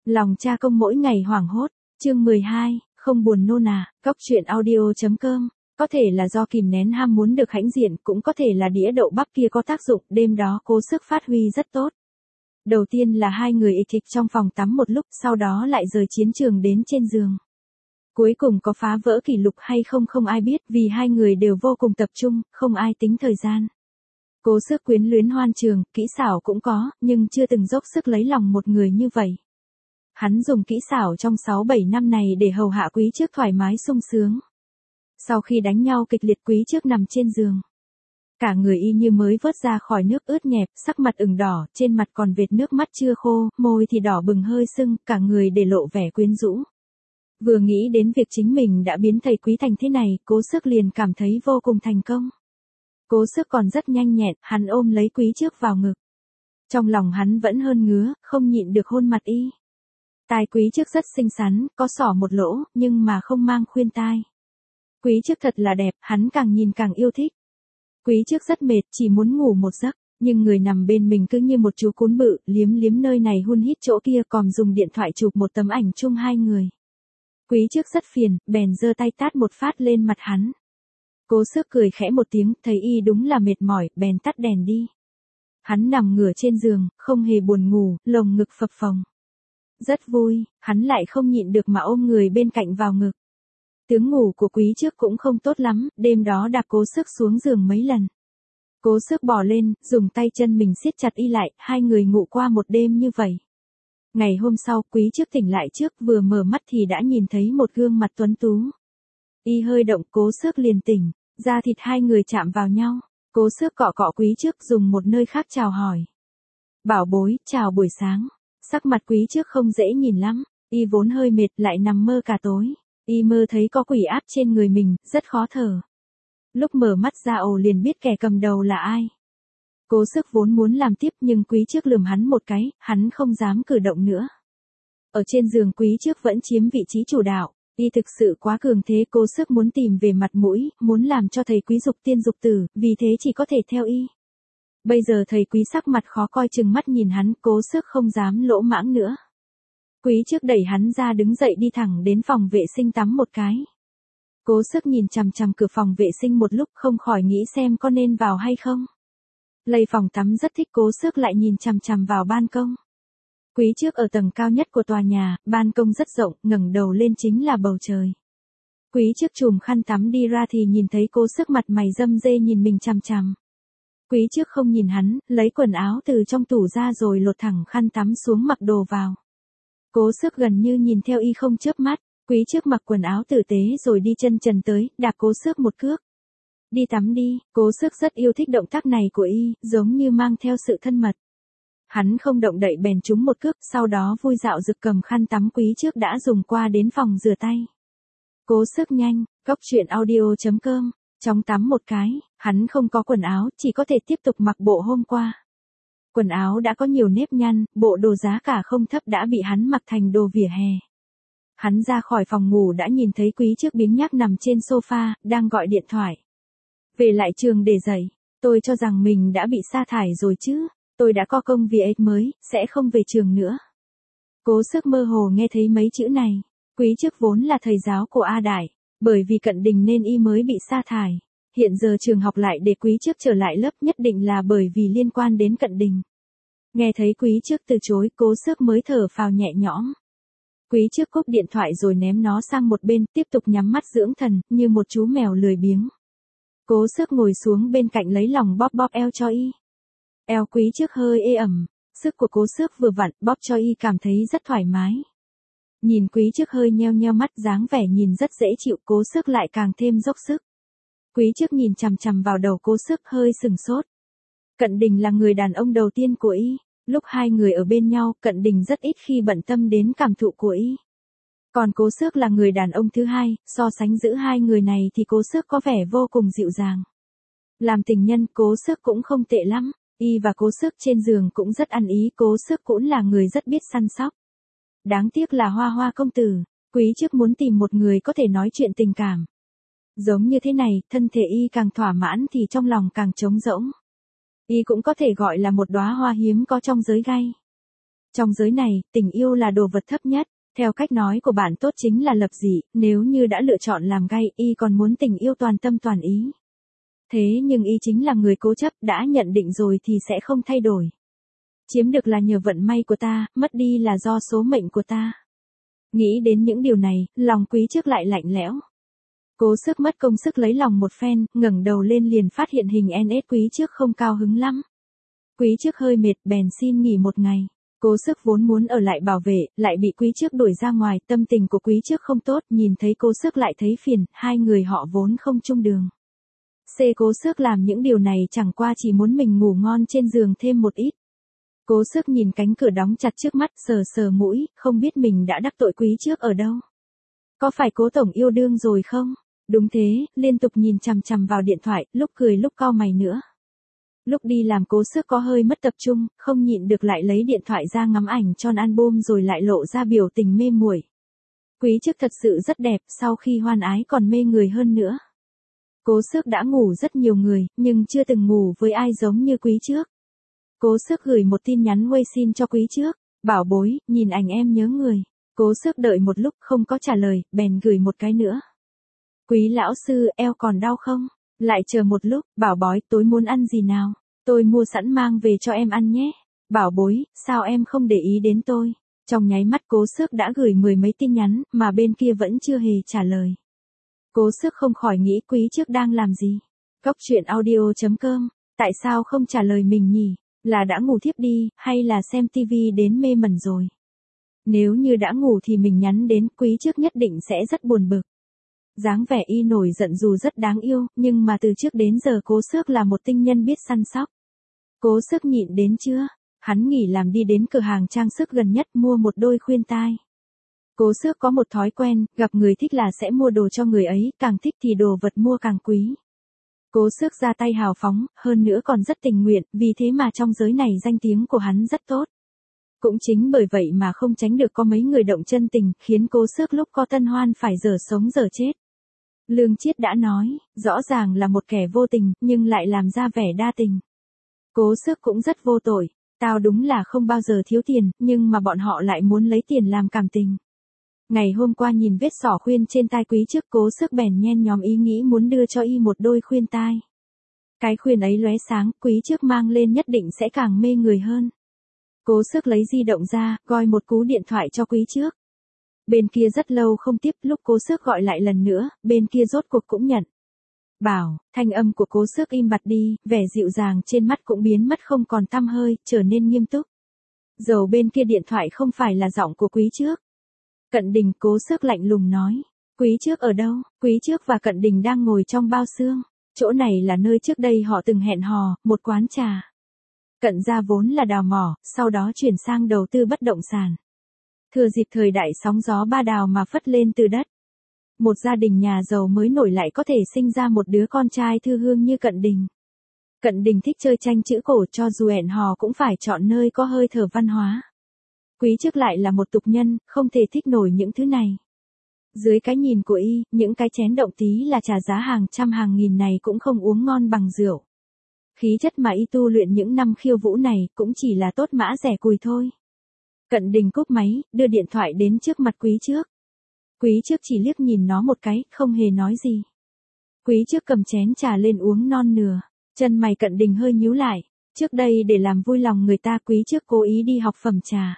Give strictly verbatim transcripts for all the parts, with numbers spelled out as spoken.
Lòng cha công mỗi ngày hoảng hốt, chương mười hai, không buồn nôn à, cóc truyện audio chấm com. Có thể là do kìm nén ham muốn được hãnh diện, cũng có thể là đĩa đậu bắp kia có tác dụng, đêm đó Cố Sức phát huy rất tốt. Đầu tiên là hai người ịch ịch trong phòng tắm một lúc, sau đó lại rời chiến trường đến trên giường. Cuối cùng có phá vỡ kỷ lục hay không không ai biết, vì hai người đều vô cùng tập trung, không ai tính thời gian. Cố Sức quyến luyến hoan trường, kỹ xảo cũng có, nhưng chưa từng dốc sức lấy lòng một người như vậy. Hắn dùng kỹ xảo trong sáu bảy năm này để hầu hạ Quý Trước thoải mái sung sướng. Sau khi đánh nhau kịch liệt, Quý Trước nằm trên giường. Cả người y như mới vớt ra khỏi nước ướt nhẹp, sắc mặt ửng đỏ, trên mặt còn vệt nước mắt chưa khô, môi thì đỏ bừng hơi sưng, cả người để lộ vẻ quyến rũ. Vừa nghĩ đến việc chính mình đã biến thầy Quý thành thế này, Cố Sức liền cảm thấy vô cùng thành công. Cố Sức còn rất nhanh nhẹn, hắn ôm lấy Quý Trước vào ngực. Trong lòng hắn vẫn hơn ngứa, không nhịn được hôn mặt y. Tai Quý Trước rất xinh xắn, có xỏ một lỗ, nhưng mà không mang khuyên tai. Quý Trước thật là đẹp, hắn càng nhìn càng yêu thích. Quý Trước rất mệt, chỉ muốn ngủ một giấc, nhưng người nằm bên mình cứ như một chú cún bự, liếm liếm nơi này hun hít chỗ kia, còn dùng điện thoại chụp một tấm ảnh chung hai người. Quý Trước rất phiền, bèn giơ tay tát một phát lên mặt hắn. Cố Sức cười khẽ một tiếng, thấy y đúng là mệt mỏi, bèn tắt đèn đi. Hắn nằm ngửa trên giường, không hề buồn ngủ, lồng ngực phập phồng. Rất vui, hắn lại không nhịn được mà ôm người bên cạnh vào ngực. Tướng ngủ của Quý Trước cũng không tốt lắm, đêm đó đạp Cố Sức xuống giường mấy lần. Cố Sức bò lên, dùng tay chân mình siết chặt y lại, hai người ngủ qua một đêm như vậy. Ngày hôm sau, Quý Trước tỉnh lại trước, vừa mở mắt thì đã nhìn thấy một gương mặt tuấn tú. Y hơi động, Cố Sức liền tỉnh, da thịt hai người chạm vào nhau. Cố Sức cọ cọ Quý Trước, dùng một nơi khác chào hỏi. Bảo bối, chào buổi sáng. Sắc mặt Quý Trước không dễ nhìn lắm, y vốn hơi mệt lại nằm mơ cả tối. Y mơ thấy có quỷ áp trên người mình, rất khó thở. Lúc mở mắt ra ồ liền biết kẻ cầm đầu là ai. Cố Sức vốn muốn làm tiếp nhưng Quý Trước lườm hắn một cái, hắn không dám cử động nữa. Ở trên giường Quý Trước vẫn chiếm vị trí chủ đạo, y thực sự quá cường thế. Cố Sức muốn tìm về mặt mũi, muốn làm cho thầy Quý dục tiên dục tử, vì thế chỉ có thể theo y. Bây giờ thầy Quý sắc mặt khó coi chừng mắt nhìn hắn, Cố Sức không dám lỗ mãng nữa. Quý Trước đẩy hắn ra đứng dậy đi thẳng đến phòng vệ sinh tắm một cái. Cố Sức nhìn chằm chằm cửa phòng vệ sinh một lúc không khỏi nghĩ xem có nên vào hay không. Lây phòng tắm rất thích, Cố Sức lại nhìn chằm chằm vào ban công. Quý Trước ở tầng cao nhất của tòa nhà, ban công rất rộng, ngẩng đầu lên chính là bầu trời. Quý Trước chùm khăn tắm đi ra thì nhìn thấy Cố Sức mặt mày râm rê nhìn mình chằm chằm. Quý Trước không nhìn hắn, lấy quần áo từ trong tủ ra rồi lột thẳng khăn tắm xuống mặc đồ vào. Cố Sức gần như nhìn theo y không chớp mắt. Quý Trước mặc quần áo tử tế rồi đi chân trần tới, đạp Cố Sức một cước. Đi tắm đi. Cố Sức rất yêu thích động tác này của y, giống như mang theo sự thân mật. Hắn không động đậy bèn trúng một cước, sau đó vui dạo rực cầm khăn tắm Quý Trước đã dùng qua đến phòng rửa tay. Cố Sức nhanh, cóc truyện audio chấm com, chóng tắm một cái, hắn không có quần áo, chỉ có thể tiếp tục mặc bộ hôm qua. Quần áo đã có nhiều nếp nhăn, bộ đồ giá cả không thấp đã bị hắn mặc thành đồ vỉa hè. Hắn ra khỏi phòng ngủ đã nhìn thấy Quý Trước biếng nhác nằm trên sofa, đang gọi điện thoại. Về lại trường để dạy, tôi cho rằng mình đã bị sa thải rồi chứ, tôi đã có công việc mới, sẽ không về trường nữa. Cố Sức mơ hồ nghe thấy mấy chữ này. Quý Trước vốn là thầy giáo của A Đại, bởi vì Cận Đình nên y mới bị sa thải. Hiện giờ trường học lại để Quý Trước trở lại lớp, nhất định là bởi vì liên quan đến Cận Đình. Nghe thấy Quý Trước từ chối, Cố Sức mới thở phào nhẹ nhõm. Quý Trước cúp điện thoại rồi ném nó sang một bên, tiếp tục nhắm mắt dưỡng thần, như một chú mèo lười biếng. Cố Sức ngồi xuống bên cạnh lấy lòng bóp bóp eo cho y. Eo Quý Trước hơi ê ẩm, sức của Cố Sức vừa vặn, bóp cho y cảm thấy rất thoải mái. Nhìn Quý Trước hơi nheo nheo mắt, dáng vẻ nhìn rất dễ chịu, Cố Sức lại càng thêm dốc sức. Quý Trước nhìn chằm chằm vào đầu Cố Sức hơi sừng sốt. Cận Đình là người đàn ông đầu tiên của y, lúc hai người ở bên nhau, Cận Đình rất ít khi bận tâm đến cảm thụ của y. Còn Cố Sức là người đàn ông thứ hai, so sánh giữa hai người này thì Cố Sức có vẻ vô cùng dịu dàng. Làm tình nhân, Cố Sức cũng không tệ lắm, y và Cố Sức trên giường cũng rất ăn ý, Cố Sức cũng là người rất biết săn sóc. Đáng tiếc là Hoa Hoa công tử, Quý Trước muốn tìm một người có thể nói chuyện tình cảm. Giống như thế này, thân thể y càng thỏa mãn thì trong lòng càng trống rỗng. Y cũng có thể gọi là một đóa hoa hiếm có trong giới gay. Trong giới này, tình yêu là đồ vật thấp nhất. Theo cách nói của bạn tốt chính là lập dị, nếu như đã lựa chọn làm gay, y còn muốn tình yêu toàn tâm toàn ý. Thế nhưng y chính là người cố chấp, đã nhận định rồi thì sẽ không thay đổi. Chiếm được là nhờ vận may của ta, mất đi là do số mệnh của ta. Nghĩ đến những điều này, lòng Quý Trước lại lạnh lẽo. Cố Sức mất công sức lấy lòng một phen, ngẩng đầu lên liền phát hiện hình en ét Quý Trước không cao hứng lắm. Quý Trước hơi mệt bèn xin nghỉ một ngày. Cố Sức vốn muốn ở lại bảo vệ, lại bị Quý Trước đuổi ra ngoài, tâm tình của Quý Trước không tốt, nhìn thấy Cố Sức lại thấy phiền, hai người họ vốn không chung đường. C. Cố Sức làm những điều này chẳng qua chỉ muốn mình ngủ ngon trên giường thêm một ít. Cố Sức nhìn cánh cửa đóng chặt trước mắt, sờ sờ mũi, không biết mình đã đắc tội Quý Trước ở đâu. Có phải Cố tổng yêu đương rồi không? Đúng thế, liên tục nhìn chằm chằm vào điện thoại, lúc cười lúc cau mày nữa. Lúc đi làm Cố Sức có hơi mất tập trung, không nhịn được lại lấy điện thoại ra ngắm ảnh tròn album rồi lại lộ ra biểu tình mê muội. Quý Trước thật sự rất đẹp, sau khi hoan ái còn mê người hơn nữa. Cố Sức đã ngủ rất nhiều người, nhưng chưa từng ngủ với ai giống như Quý Trước. Cố Sức gửi một tin nhắn WeChat cho Quý Trước, bảo bối, nhìn ảnh em nhớ người. Cố Sức đợi một lúc không có trả lời, bèn gửi một cái nữa. Quý lão sư, eo còn đau không? Lại chờ một lúc, bảo bói, tối muốn ăn gì nào? Tôi mua sẵn mang về cho em ăn nhé. Bảo bối, sao em không để ý đến tôi? Trong nháy mắt Cố Sức đã gửi mười mấy tin nhắn, mà bên kia vẫn chưa hề trả lời. Cố Sức không khỏi nghĩ Quý Trước đang làm gì. Góc truyện audio chấm com, tại sao không trả lời mình nhỉ? Là đã ngủ thiếp đi, hay là xem tivi đến mê mẩn rồi? Nếu như đã ngủ thì mình nhắn đến, Quý Trước nhất định sẽ rất buồn bực. Dáng vẻ y nổi giận dù rất đáng yêu, nhưng mà từ trước đến giờ Cố Sức là một tinh nhân biết săn sóc. Cố Sức nhịn đến chưa? Hắn nghỉ làm đi đến cửa hàng trang sức gần nhất mua một đôi khuyên tai. Cố Sức có một thói quen, gặp người thích là sẽ mua đồ cho người ấy, càng thích thì đồ vật mua càng quý. Cố Sức ra tay hào phóng, hơn nữa còn rất tình nguyện, vì thế mà trong giới này danh tiếng của hắn rất tốt. Cũng chính bởi vậy mà không tránh được có mấy người động chân tình, khiến Cố Sức lúc có tân hoan phải dở sống dở chết. Lương Chiết đã nói, rõ ràng là một kẻ vô tình, nhưng lại làm ra vẻ đa tình. Cố Sức cũng rất vô tội, tao đúng là không bao giờ thiếu tiền, nhưng mà bọn họ lại muốn lấy tiền làm cảm tình. Ngày hôm qua nhìn vết xỏ khuyên trên tai Quý Trước, Cố Sức bèn nhen nhóm ý nghĩ muốn đưa cho y một đôi khuyên tai. Cái khuyên ấy lóe sáng, Quý Trước mang lên nhất định sẽ càng mê người hơn. Cố Sức lấy di động ra, gọi một cú điện thoại cho Quý Trước. Bên kia rất lâu không tiếp, lúc Cố Sức gọi lại lần nữa, bên kia rốt cuộc cũng nhận. Bảo, thanh âm của Cố Sức im bặt đi, vẻ dịu dàng trên mắt cũng biến mất không còn tăm hơi, trở nên nghiêm túc. Dầu bên kia điện thoại không phải là giọng của Quý Trước. Cận Đình. Cố Sức lạnh lùng nói. Quý Trước ở đâu? Quý Trước và Cận Đình đang ngồi trong bao xương. Chỗ này là nơi trước đây họ từng hẹn hò, một quán trà. Cận gia vốn là đào mỏ, sau đó chuyển sang đầu tư bất động sản. Thừa dịp thời đại sóng gió ba đào mà phất lên từ đất. Một gia đình nhà giàu mới nổi lại có thể sinh ra một đứa con trai thư hương như Cận Đình. Cận Đình thích chơi tranh chữ cổ, cho dù hẹn hò cũng phải chọn nơi có hơi thở văn hóa. Quý Trước lại là một tục nhân, không thể thích nổi những thứ này. Dưới cái nhìn của y, những cái chén động tí là trà giá hàng trăm hàng nghìn này cũng không uống ngon bằng rượu. Khí chất mà y tu luyện những năm khiêu vũ này cũng chỉ là tốt mã rẻ cùi thôi. Cận Đình cúp máy, đưa điện thoại đến trước mặt Quý Trước. Quý Trước chỉ liếc nhìn nó một cái, không hề nói gì. Quý Trước cầm chén trà lên uống non nửa. Chân mày Cận Đình hơi nhíu lại. Trước đây để làm vui lòng người ta, Quý Trước cố ý đi học phẩm trà.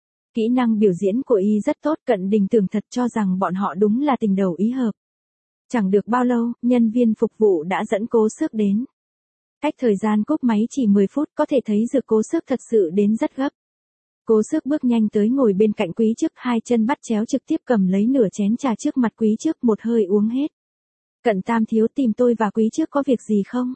Kỹ năng biểu diễn của y rất tốt, Cận Đình tưởng thật cho rằng bọn họ đúng là tình đầu ý hợp. Chẳng được bao lâu, nhân viên phục vụ đã dẫn Cố Sức đến. Cách thời gian cúp máy chỉ mười phút, có thể thấy Dược Cố Sức thật sự đến rất gấp. Cố Sức bước nhanh tới ngồi bên cạnh Quý Trước, hai chân bắt chéo trực tiếp cầm lấy nửa chén trà trước mặt Quý Trước, một hơi uống hết. Cận Tam thiếu tìm tôi và Quý Trước có việc gì không?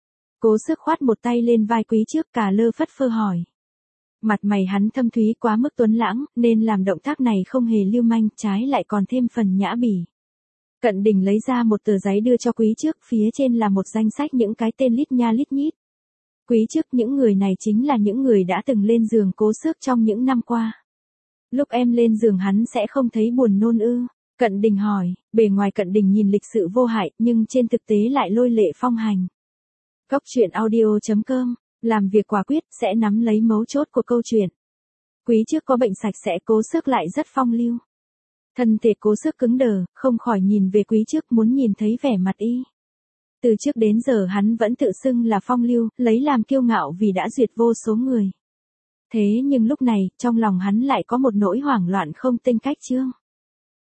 Cố Sức khoát một tay lên vai Quý Trước, cà lơ phất phơ hỏi. Mặt mày hắn thâm thúy quá mức tuấn lãng, nên làm động tác này không hề lưu manh, trái lại còn thêm phần nhã bỉ. Cận Đình lấy ra một tờ giấy đưa cho Quý Trước, phía trên là một danh sách những cái tên lít nha lít nhít. Quý Trước, những người này chính là những người đã từng lên giường Cố Sức trong những năm qua. Lúc em lên giường hắn sẽ không thấy buồn nôn ư? Cận Đình hỏi, bề ngoài Cận Đình nhìn lịch sự vô hại, nhưng trên thực tế lại lôi lệ phong hành. Góc truyện audio chấm com, làm việc quả quyết, sẽ nắm lấy mấu chốt của câu chuyện. Quý trước có bệnh sạch sẽ, Cố Sức lại rất phong lưu. Thân thể Cố Sức cứng đờ, không khỏi nhìn về Quý trước, muốn nhìn thấy vẻ mặt y. Từ trước đến giờ hắn vẫn tự xưng là phong lưu, lấy làm kiêu ngạo vì đã duyệt vô số người. Thế nhưng lúc này, trong lòng hắn lại có một nỗi hoảng loạn không tên cách chương.